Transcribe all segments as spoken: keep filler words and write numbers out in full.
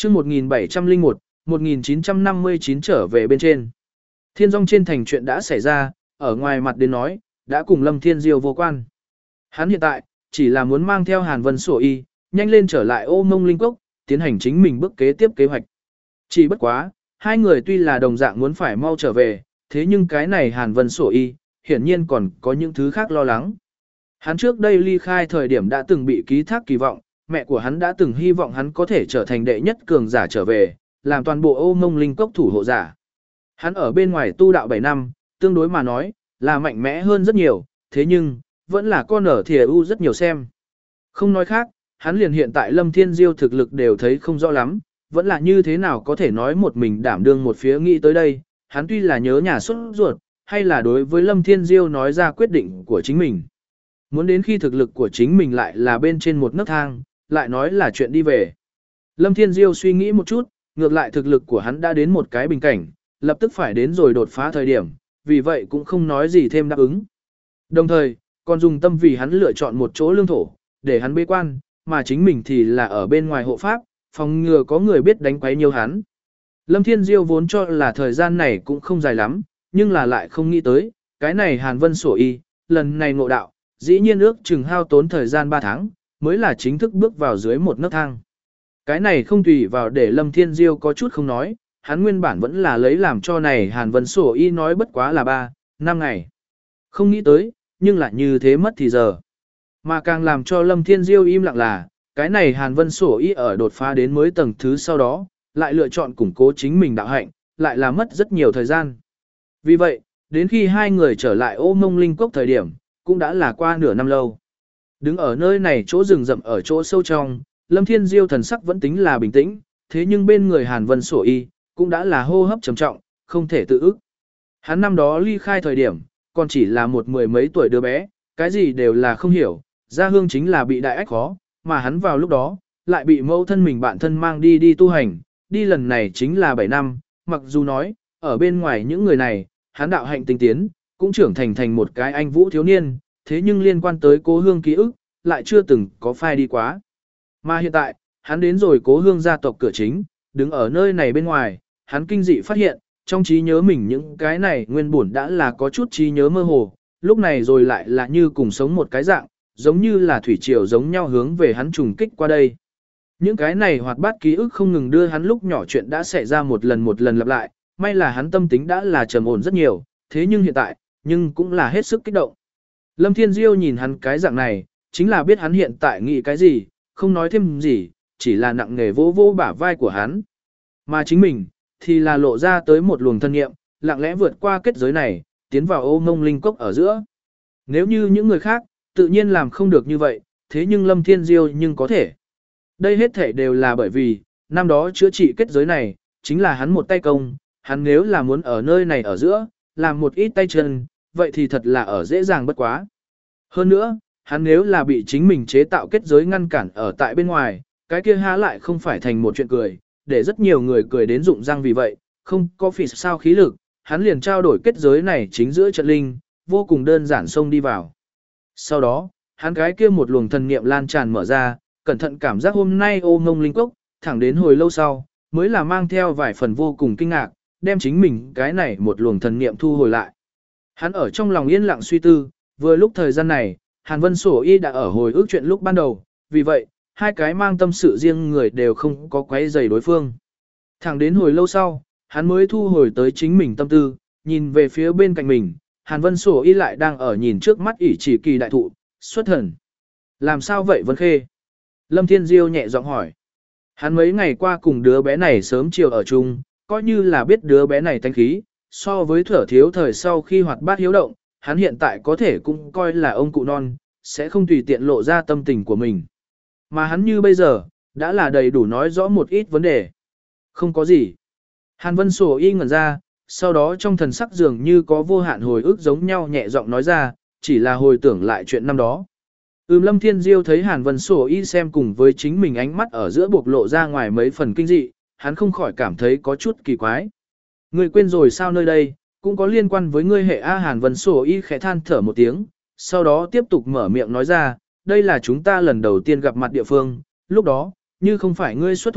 chương một nghìn bảy trăm lẻ một, một nghìn chín trăm năm mươi chín trở về bên trên. Thiên Dung trên thành chuyện đã xảy ra, ở ngoài mặt đến nói, đã cùng Lâm Thiên Diêu vô quan. Hắn hiện tại, chỉ là muốn mang theo Hàn Vân Sổ Y, nhanh lên trở lại Ô Mông Linh Cốc, tiến hành chính mình bước kế tiếp kế hoạch. Chỉ bất quá, hai người tuy là đồng dạng muốn phải mau trở về, thế nhưng cái này Hàn Vân Sổ Y, hiển nhiên còn có những thứ khác lo lắng. Hắn trước đây ly khai thời điểm đã từng bị ký thác kỳ vọng, mẹ của hắn đã từng hy vọng hắn có thể trở thành đệ nhất cường giả trở về, làm toàn bộ Ô Mông Linh Cốc thủ hộ giả. Hắn ở bên ngoài tu đạo bảy năm, tương đối mà nói, là mạnh mẽ hơn rất nhiều, thế nhưng, vẫn là con ở thìa u rất nhiều xem. Không nói khác, hắn liền hiện tại Lâm Thiên Diêu thực lực đều thấy không rõ lắm, vẫn là như thế nào có thể nói một mình đảm đương một phía nghĩ tới đây, hắn tuy là nhớ nhà xuất ruột, hay là đối với Lâm Thiên Diêu nói ra quyết định của chính mình. Muốn đến khi thực lực của chính mình lại là bên trên một nấc thang, lại nói là chuyện đi về. Lâm Thiên Diêu suy nghĩ một chút, ngược lại thực lực của hắn đã đến một cái bình cảnh, lập tức phải đến rồi đột phá thời điểm, vì vậy cũng không nói gì thêm đáp ứng. Đồng thời, còn dùng tâm vì hắn lựa chọn một chỗ lương thổ, để hắn bế quan, mà chính mình thì là ở bên ngoài hộ pháp, phòng ngừa có người biết đánh quấy nhiều hắn. Lâm Thiên Diêu vốn cho là thời gian này cũng không dài lắm, nhưng là lại không nghĩ tới, cái này Hàn Vân Sổ Y, lần này ngộ đạo, dĩ nhiên ước chừng hao tốn thời gian ba tháng, mới là chính thức bước vào dưới một nấc thang. Cái này không tùy vào để Lâm Thiên Diêu có chút không nói, hắn nguyên bản vẫn là lấy làm cho này Hàn Vân Sổ Y nói bất quá là ba, năm ngày. Không nghĩ tới, nhưng lại như thế mất thì giờ. Mà càng làm cho Lâm Thiên Diêu im lặng là, cái này Hàn Vân Sổ Y ở đột phá đến mới tầng thứ sau đó, lại lựa chọn củng cố chính mình đạo hạnh, lại là mất rất nhiều thời gian. Vì vậy, đến khi hai người trở lại Ô Mông Linh Cốc thời điểm, cũng đã là qua nửa năm lâu. Đứng ở nơi này chỗ rừng rậm ở chỗ sâu trong, Lâm Thiên Diêu thần sắc vẫn tính là bình tĩnh, thế nhưng bên người Hàn Vân Sổ Y, cũng đã là hô hấp trầm trọng, không thể tự ức. Hắn năm đó ly khai thời điểm, còn chỉ là một mười mấy tuổi đứa bé, cái gì đều là không hiểu, gia hương chính là bị đại ách khó, mà hắn vào lúc đó, lại bị mẫu thân mình bạn thân mang đi đi tu hành, đi lần này chính là bảy năm, mặc dù nói, ở bên ngoài những người này, hắn đạo hạnh tinh tiến, cũng trưởng thành thành một cái anh vũ thiếu niên, thế nhưng liên quan tới cố hương ký ức, lại chưa từng có phai đi quá. Mà hiện tại, hắn đến rồi cố hương gia tộc cửa chính, đứng ở nơi này bên ngoài, hắn kinh dị phát hiện, trong trí nhớ mình những cái này nguyên bổn đã là có chút trí nhớ mơ hồ, lúc này rồi lại là như cùng sống một cái dạng, giống như là thủy triều giống nhau hướng về hắn trùng kích qua đây. Những cái này hoạt bát ký ức không ngừng đưa hắn lúc nhỏ chuyện đã xảy ra một lần một lần lặp lại, may là hắn tâm tính đã là trầm ổn rất nhiều, thế nhưng hiện tại, nhưng cũng là hết sức kích động. Lâm Thiên Diêu nhìn hắn cái dạng này, chính là biết hắn hiện tại nghĩ cái gì, không nói thêm gì, chỉ là nặng nề vỗ vỗ bả vai của hắn. Mà chính mình, thì là lộ ra tới một luồng thân nghiệm, lặng lẽ vượt qua kết giới này, tiến vào Ô Mông Linh Cốc ở giữa. Nếu như những người khác, tự nhiên làm không được như vậy, thế nhưng Lâm Thiên Diêu nhưng có thể. Đây hết thể đều là bởi vì, năm đó chữa trị kết giới này, chính là hắn một tay công, hắn nếu là muốn ở nơi này ở giữa, làm một ít tay chân, vậy thì thật là ở dễ dàng bất quá. Hơn nữa, hắn nếu là bị chính mình chế tạo kết giới ngăn cản ở tại bên ngoài, cái kia há lại không phải thành một chuyện cười, để rất nhiều người cười đến rụng răng vì vậy, không có phỉ sao khí lực, hắn liền trao đổi kết giới này chính giữa trận linh, vô cùng đơn giản xông đi vào. Sau đó, hắn cái kia một luồng thần niệm lan tràn mở ra, cẩn thận cảm giác hôm nay Ô Mông Linh Cốc, thẳng đến hồi lâu sau, mới là mang theo vài phần vô cùng kinh ngạc, đem chính mình cái này một luồng thần niệm thu hồi lại. Hắn ở trong lòng yên lặng suy tư, vừa lúc thời gian này, Hàn Vân Sổ Y đã ở hồi ức chuyện lúc ban đầu, vì vậy, hai cái mang tâm sự riêng người đều không có quấy rầy đối phương. Thẳng đến hồi lâu sau, hắn mới thu hồi tới chính mình tâm tư, nhìn về phía bên cạnh mình, Hàn Vân Sổ Y lại đang ở nhìn trước mắt ỷ chỉ kỳ đại thụ, xuất thần. Làm sao vậy Vân Khê? Lâm Thiên Diêu nhẹ giọng hỏi. Hắn mấy ngày qua cùng đứa bé này sớm chiều ở chung, coi như là biết đứa bé này tánh khí, so với thở thiếu thời sau khi hoạt bát hiếu động, hắn hiện tại có thể cũng coi là ông cụ non, sẽ không tùy tiện lộ ra tâm tình của mình. Mà hắn như bây giờ, đã là đầy đủ nói rõ một ít vấn đề. Không có gì. Hàn Vân Sổ Y ngẩn ra, sau đó trong thần sắc dường như có vô hạn hồi ức giống nhau nhẹ giọng nói ra, chỉ là hồi tưởng lại chuyện năm đó. Ừm Lâm Thiên Diêu thấy Hàn Vân Sổ Y xem cùng với chính mình ánh mắt ở giữa bộc lộ ra ngoài mấy phần kinh dị, hắn không khỏi cảm thấy có chút kỳ quái. Ngươi quên rồi sao nơi đây, cũng có liên quan với ngươi hệ A. Hàn Vân Sổ Y khẽ than thở một tiếng, sau đó tiếp tục mở miệng nói ra, đây là chúng ta lần đầu tiên gặp mặt địa phương, lúc đó, như không phải ngươi xuất thủ,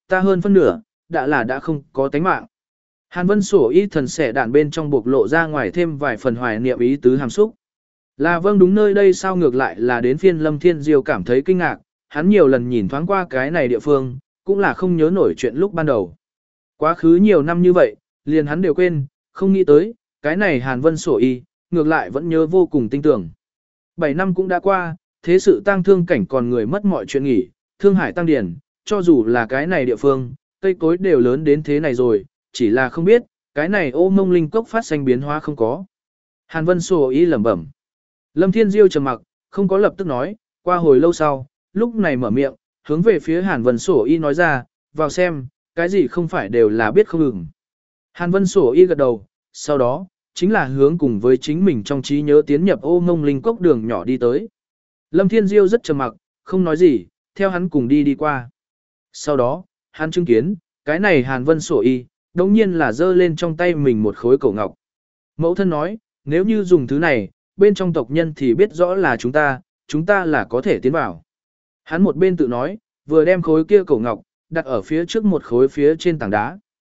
ta hơn phân nửa, đã là đã không có tánh mạng. Hàn Vân Sổ y thần sẻ đạn bên trong bộc lộ ra ngoài thêm vài phần hoài niệm ý tứ hàm xúc. Là vâng đúng nơi đây sao ngược lại là đến phiên Lâm Thiên Diêu cảm thấy kinh ngạc, hắn nhiều lần nhìn thoáng qua cái này địa phương, cũng là không nhớ nổi chuyện lúc ban đầu. Quá khứ nhiều năm như vậy, liền hắn đều quên, không nghĩ tới, cái này Hàn Vân Sổ y, ngược lại vẫn nhớ vô cùng tinh tưởng. Bảy năm cũng đã qua, thế sự tăng thương cảnh còn người mất mọi chuyện nghỉ, thương hải tăng điển, cho dù là cái này địa phương, cây cối đều lớn đến thế này rồi, chỉ là không biết, cái này ô mông linh cốc phát sinh biến hóa không có. Hàn Vân Sổ y lẩm bẩm. Lâm Thiên Diêu trầm mặc, không có lập tức nói, qua hồi lâu sau, lúc này mở miệng, hướng về phía Hàn Vân Sổ y nói ra, vào xem, cái gì không phải đều là biết không ngừng. Hàn Vân Sổ y gật đầu, sau đó, chính là hướng cùng với chính mình trong trí nhớ tiến nhập ô mông linh cốc đường nhỏ đi tới. Lâm Thiên Diêu rất trầm mặc, không nói gì, theo hắn cùng đi đi qua. Sau đó, hắn chứng kiến, cái này Hàn Vân Sổ y, đồng nhiên là giơ lên trong tay mình một khối cổ ngọc. Mẫu thân nói, nếu như dùng thứ này, bên trong tộc nhân thì biết rõ là chúng ta, chúng ta là có thể tiến vào. Hắn một bên tự nói, vừa đem khối kia cổ ngọc, đặt ở phía trước một khối phía trên tảng đá.